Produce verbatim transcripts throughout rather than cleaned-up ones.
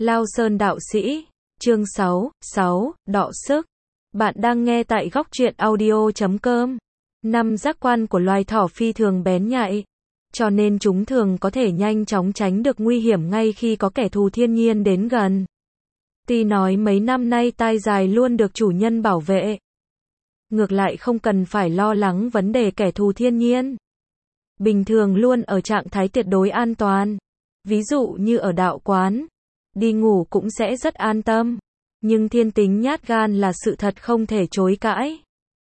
Lao Sơn đạo sĩ, chương sáu, sáu, đọ sức. Bạn đang nghe tại góc truyện audio chấm com. Năm giác quan của loài thỏ phi thường bén nhạy, cho nên chúng thường có thể nhanh chóng tránh được nguy hiểm ngay khi có kẻ thù thiên nhiên đến gần. Tuy nói mấy năm nay tai dài luôn được chủ nhân bảo vệ, ngược lại không cần phải lo lắng vấn đề kẻ thù thiên nhiên. Bình thường luôn ở trạng thái tuyệt đối an toàn. Ví dụ như ở đạo quán, đi ngủ cũng sẽ rất an tâm. Nhưng thiên tính nhát gan là sự thật không thể chối cãi.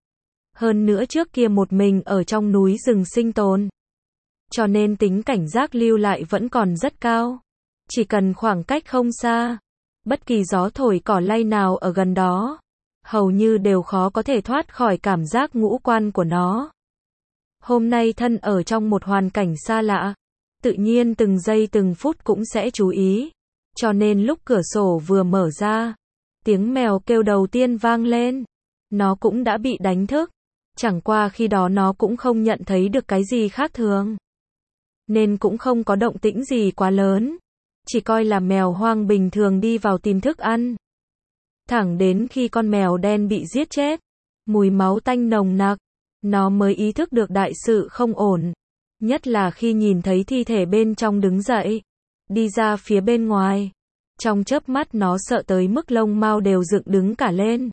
Hơn nữa trước kia một mình ở trong núi rừng sinh tồn, cho nên tính cảnh giác lưu lại vẫn còn rất cao. Chỉ cần khoảng cách không xa, bất kỳ gió thổi cỏ lay nào ở gần đó, hầu như đều khó có thể thoát khỏi cảm giác ngũ quan của nó. Hôm nay thân ở trong một hoàn cảnh xa lạ, tự nhiên từng giây từng phút cũng sẽ chú ý. Cho nên lúc cửa sổ vừa mở ra, tiếng mèo kêu đầu tiên vang lên, nó cũng đã bị đánh thức. Chẳng qua khi đó nó cũng không nhận thấy được cái gì khác thường, nên cũng không có động tĩnh gì quá lớn, chỉ coi là mèo hoang bình thường đi vào tìm thức ăn. Thẳng đến khi con mèo đen bị giết chết, mùi máu tanh nồng nặc, nó mới ý thức được đại sự không ổn. Nhất là khi nhìn thấy thi thể bên trong đứng dậy, đi ra phía bên ngoài. Trong chớp mắt nó sợ tới mức lông mao đều dựng đứng cả lên.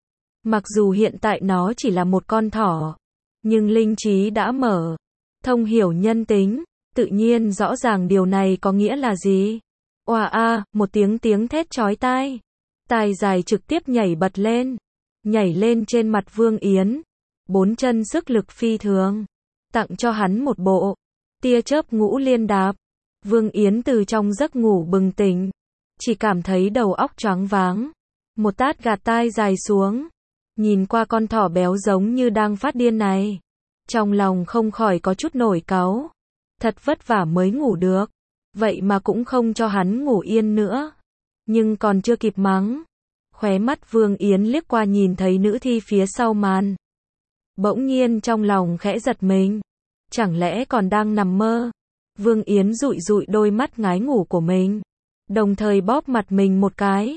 Mặc dù hiện tại nó chỉ là một con thỏ, nhưng linh trí đã mở, thông hiểu nhân tính, tự nhiên rõ ràng điều này có nghĩa là gì. Oà a, một tiếng tiếng thét chói tai. Tai dài trực tiếp nhảy bật lên, nhảy lên trên mặt Vương Yến, bốn chân sức lực phi thường, tặng cho hắn một bộ tia chớp ngũ liên đạp. Vương Yến từ trong giấc ngủ bừng tỉnh, chỉ cảm thấy đầu óc choáng váng, một tát gạt tai dài xuống, nhìn qua con thỏ béo giống như đang phát điên này, trong lòng không khỏi có chút nổi cáu. Thật vất vả mới ngủ được, vậy mà cũng không cho hắn ngủ yên nữa. Nhưng còn chưa kịp mắng, khóe mắt Vương Yến liếc qua nhìn thấy nữ thi phía sau màn. Bỗng nhiên trong lòng khẽ giật mình, chẳng lẽ còn đang nằm mơ. Vương Yến dụi dụi đôi mắt ngái ngủ của mình, đồng thời bóp mặt mình một cái.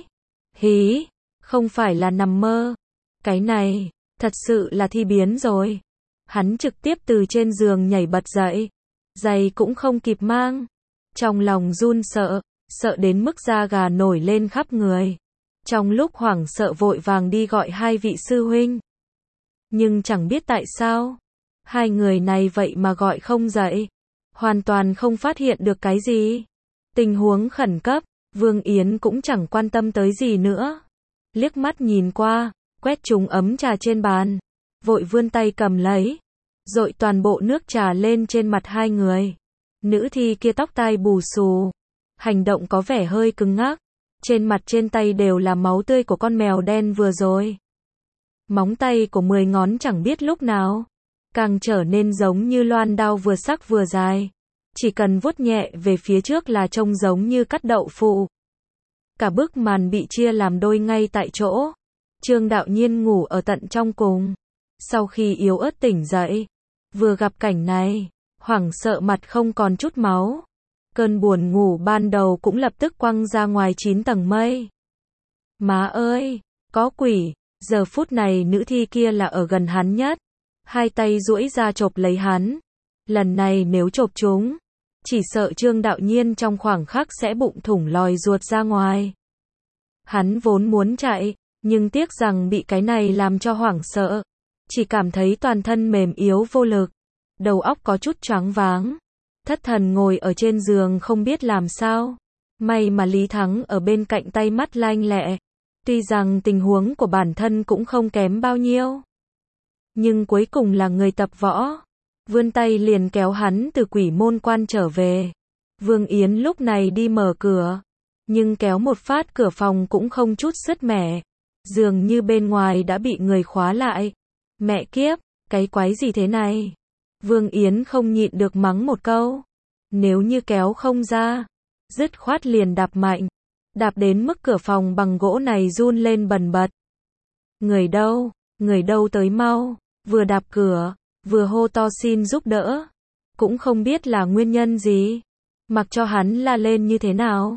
Hí, không phải là nằm mơ, cái này thật sự là thi biến rồi. Hắn trực tiếp từ trên giường nhảy bật dậy, giày cũng không kịp mang, trong lòng run sợ, sợ đến mức da gà nổi lên khắp người. Trong lúc hoảng sợ vội vàng đi gọi hai vị sư huynh, nhưng chẳng biết tại sao hai người này vậy mà gọi không dậy, hoàn toàn không phát hiện được cái gì. Tình huống khẩn cấp, Vương Yến cũng chẳng quan tâm tới gì nữa, liếc mắt nhìn qua, quét trúng ấm trà trên bàn, vội vươn tay cầm lấy, dội toàn bộ nước trà lên trên mặt hai người. Nữ thi kia tóc tai bù xù, hành động có vẻ hơi cứng ngắc, trên mặt trên tay đều là máu tươi của con mèo đen vừa rồi. Móng tay của mười ngón chẳng biết lúc nào càng trở nên giống như loan đao vừa sắc vừa dài, chỉ cần vuốt nhẹ về phía trước là trông giống như cắt đậu phụ. Cả bức màn bị chia làm đôi ngay tại chỗ. Trương Đạo Nhiên ngủ ở tận trong cùng, sau khi yếu ớt tỉnh dậy, vừa gặp cảnh này, hoảng sợ mặt không còn chút máu. Cơn buồn ngủ ban đầu cũng lập tức quăng ra ngoài chín tầng mây. Má ơi, có quỷ. Giờ phút này nữ thi kia là ở gần hắn nhất, hai tay duỗi ra chộp lấy hắn. Lần này nếu chộp chúng, chỉ sợ Trương Đạo Nhiên trong khoảng khắc sẽ bụng thủng lòi ruột ra ngoài. Hắn vốn muốn chạy, nhưng tiếc rằng bị cái này làm cho hoảng sợ, chỉ cảm thấy toàn thân mềm yếu vô lực, đầu óc có chút choáng váng, thất thần ngồi ở trên giường không biết làm sao. May mà Lý Thắng ở bên cạnh tay mắt lanh lẹ, tuy rằng tình huống của bản thân cũng không kém bao nhiêu, nhưng cuối cùng là người tập võ, vươn tay liền kéo hắn từ quỷ môn quan trở về. Vương Yến lúc này đi mở cửa, nhưng kéo một phát cửa phòng cũng không chút sứt mẻ, dường như bên ngoài đã bị người khóa lại. Mẹ kiếp, cái quái gì thế này? Vương Yến không nhịn được mắng một câu. Nếu như kéo không ra, dứt khoát liền đạp mạnh, đạp đến mức cửa phòng bằng gỗ này run lên bần bật. Người đâu, người đâu tới mau. Vừa đạp cửa, vừa hô to xin giúp đỡ. Cũng không biết là nguyên nhân gì, mặc cho hắn la lên như thế nào,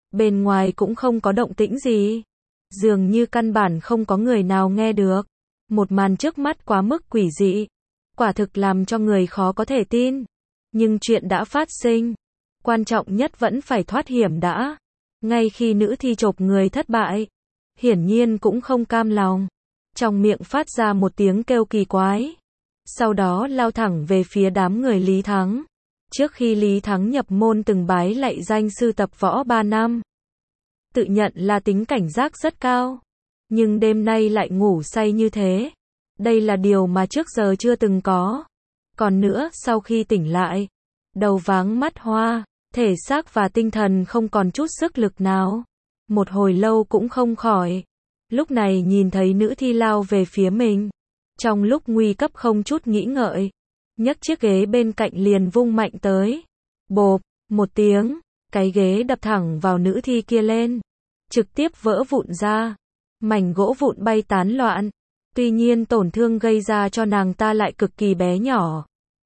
Bên ngoài cũng không có động tĩnh gì. Dường như căn bản không có người nào nghe được. Một màn trước mắt quá mức quỷ dị. Quả thực làm cho người khó có thể tin. Nhưng chuyện đã phát sinh. Quan trọng nhất vẫn phải thoát hiểm đã. Ngay khi nữ thi chộp người thất bại, hiển nhiên cũng không cam lòng. Trong miệng phát ra một tiếng kêu kỳ quái. Sau đó lao thẳng về phía đám người Lý Thắng. Trước khi Lý Thắng nhập môn từng bái lạy danh sư tập võ ba năm. Tự nhận là tính cảnh giác rất cao. Nhưng đêm nay lại ngủ say như thế. Đây là điều mà trước giờ chưa từng có. Còn nữa, sau khi tỉnh lại, đầu váng mắt hoa, thể xác và tinh thần không còn chút sức lực nào. Một hồi lâu cũng không khỏi. Lúc này nhìn thấy nữ thi lao về phía mình. Trong lúc nguy cấp không chút nghĩ ngợi. Nhấc chiếc ghế bên cạnh liền vung mạnh tới. Bộp, một tiếng, cái ghế đập thẳng vào nữ thi kia lên. Trực tiếp vỡ vụn ra. Mảnh gỗ vụn bay tán loạn. Tuy nhiên tổn thương gây ra cho nàng ta lại cực kỳ bé nhỏ.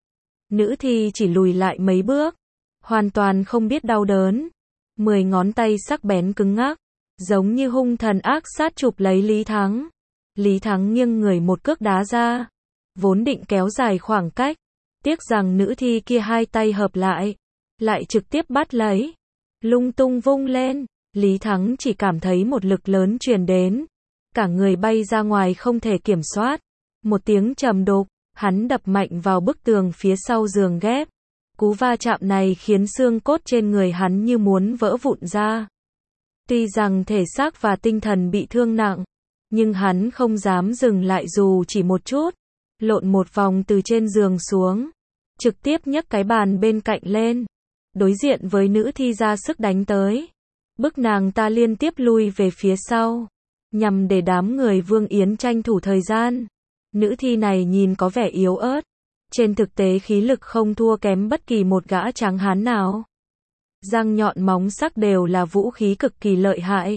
Nữ thi chỉ lùi lại mấy bước. Hoàn toàn không biết đau đớn. Mười ngón tay sắc bén cứng ngắc. Giống như hung thần ác sát chụp lấy Lý Thắng. Lý Thắng nghiêng người một cước đá ra. Vốn định kéo dài khoảng cách. Tiếc rằng nữ thi kia hai tay hợp lại. Lại trực tiếp bắt lấy. Lung tung vung lên. Lý Thắng chỉ cảm thấy một lực lớn truyền đến. Cả người bay ra ngoài không thể kiểm soát. Một tiếng trầm đục. Hắn đập mạnh vào bức tường phía sau giường ghép. Cú va chạm này khiến xương cốt trên người hắn như muốn vỡ vụn ra. Tuy rằng thể xác và tinh thần bị thương nặng. Nhưng hắn không dám dừng lại dù chỉ một chút. Lộn một vòng từ trên giường xuống. Trực tiếp nhấc cái bàn bên cạnh lên. Đối diện với nữ thi ra sức đánh tới. Bức nàng ta liên tiếp lui về phía sau. Nhằm để đám người Vương Yến tranh thủ thời gian. Nữ thi này nhìn có vẻ yếu ớt. Trên thực tế khí lực không thua kém bất kỳ một gã tráng hán nào. Răng nhọn móng sắc đều là vũ khí cực kỳ lợi hại.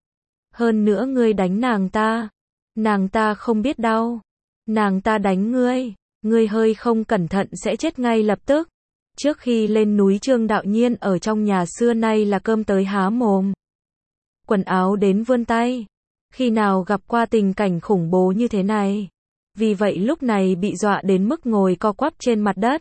Hơn nữa ngươi đánh nàng ta. Nàng ta không biết đau. Nàng ta đánh ngươi. Ngươi hơi không cẩn thận sẽ chết ngay lập tức. Trước khi lên núi Trương Đạo Nhiên ở trong nhà xưa nay là cơm tới há mồm. Quần áo đến vươn tay. Khi nào gặp qua tình cảnh khủng bố như thế này. Vì vậy lúc này bị dọa đến mức ngồi co quắp trên mặt đất.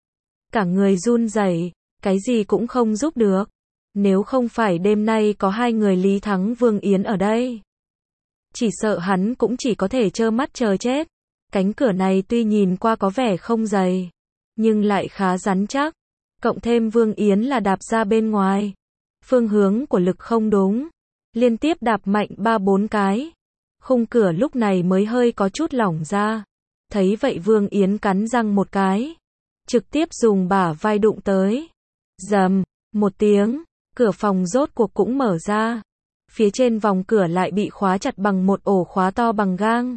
Cả người run rẩy, cái gì cũng không giúp được. Nếu không phải đêm nay có hai người Lý Thắng Vương Yến ở đây. Chỉ sợ hắn cũng chỉ có thể trơ mắt chờ chết. Cánh cửa này tuy nhìn qua có vẻ không dày. Nhưng lại khá rắn chắc. Cộng thêm Vương Yến là đạp ra bên ngoài. Phương hướng của lực không đúng. Liên tiếp đạp mạnh ba bốn cái. Khung cửa lúc này mới hơi có chút lỏng ra. Thấy vậy Vương Yến cắn răng một cái. Trực tiếp dùng bả vai đụng tới. Rầm, một tiếng. Cửa phòng rốt cuộc cũng mở ra. Phía trên vòng cửa lại bị khóa chặt bằng một ổ khóa to bằng gang.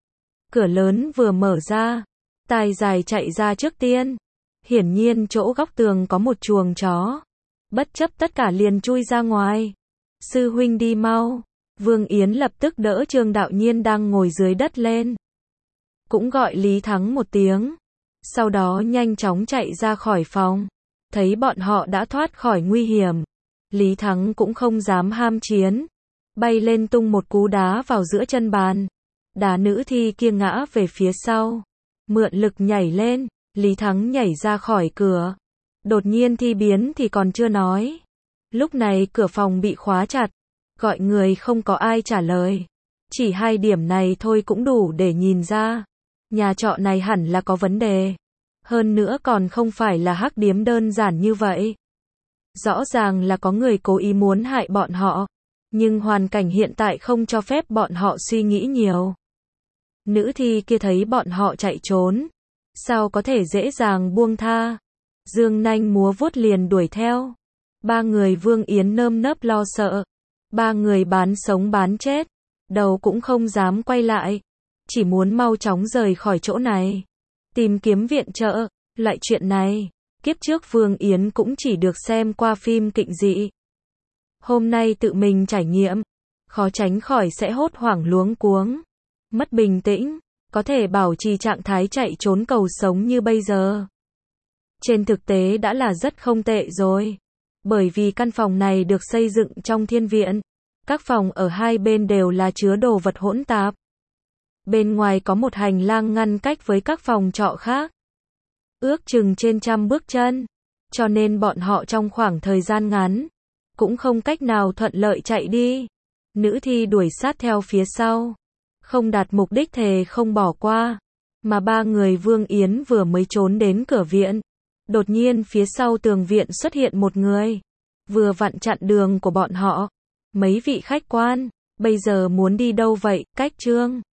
Cửa lớn vừa mở ra. Tai dài chạy ra trước tiên. Hiển nhiên chỗ góc tường có một chuồng chó. Bất chấp tất cả liền chui ra ngoài. Sư huynh đi mau. Vương Yến lập tức đỡ Trương Đạo Nhiên đang ngồi dưới đất lên. Cũng gọi Lý Thắng một tiếng. Sau đó nhanh chóng chạy ra khỏi phòng. Thấy bọn họ đã thoát khỏi nguy hiểm. Lý Thắng cũng không dám ham chiến. Bay lên tung một cú đá vào giữa chân bàn. Đá nữ thi kia ngã về phía sau. Mượn lực nhảy lên. Lý Thắng nhảy ra khỏi cửa. Đột nhiên thi biến thì còn chưa nói. Lúc này cửa phòng bị khóa chặt. Gọi người không có ai trả lời. Chỉ hai điểm này thôi cũng đủ để nhìn ra. Nhà trọ này hẳn là có vấn đề. Hơn nữa còn không phải là hắc điếm đơn giản như vậy. Rõ ràng là có người cố ý muốn hại bọn họ. Nhưng hoàn cảnh hiện tại không cho phép bọn họ suy nghĩ nhiều. Nữ thi kia thấy bọn họ chạy trốn. Sao có thể dễ dàng buông tha. Dương nanh múa vuốt liền đuổi theo. Ba người Vương Yến nơm nớp lo sợ. Ba người bán sống bán chết. Đầu cũng không dám quay lại. Chỉ muốn mau chóng rời khỏi chỗ này. Tìm kiếm viện trợ. Loại chuyện này, kiếp trước Vương Yến cũng chỉ được xem qua phim kịch dị. Hôm nay tự mình trải nghiệm. Khó tránh khỏi sẽ hốt hoảng luống cuống. Mất bình tĩnh. Có thể bảo trì trạng thái chạy trốn cầu sống như bây giờ. Trên thực tế đã là rất không tệ rồi. Bởi vì căn phòng này được xây dựng trong thiên viện. Các phòng ở hai bên đều là chứa đồ vật hỗn tạp. Bên ngoài có một hành lang ngăn cách với các phòng trọ khác. Ước chừng trên trăm bước chân. Cho nên bọn họ trong khoảng thời gian ngắn, cũng không cách nào thuận lợi chạy đi. Nữ thi đuổi sát theo phía sau. Không đạt mục đích thề không bỏ qua. Mà ba người Vương Yến vừa mới trốn đến cửa viện. Đột nhiên phía sau tường viện xuất hiện một người. Vừa vặn chặn đường của bọn họ. Mấy vị khách quan, bây giờ muốn đi đâu vậy, Cách Trương?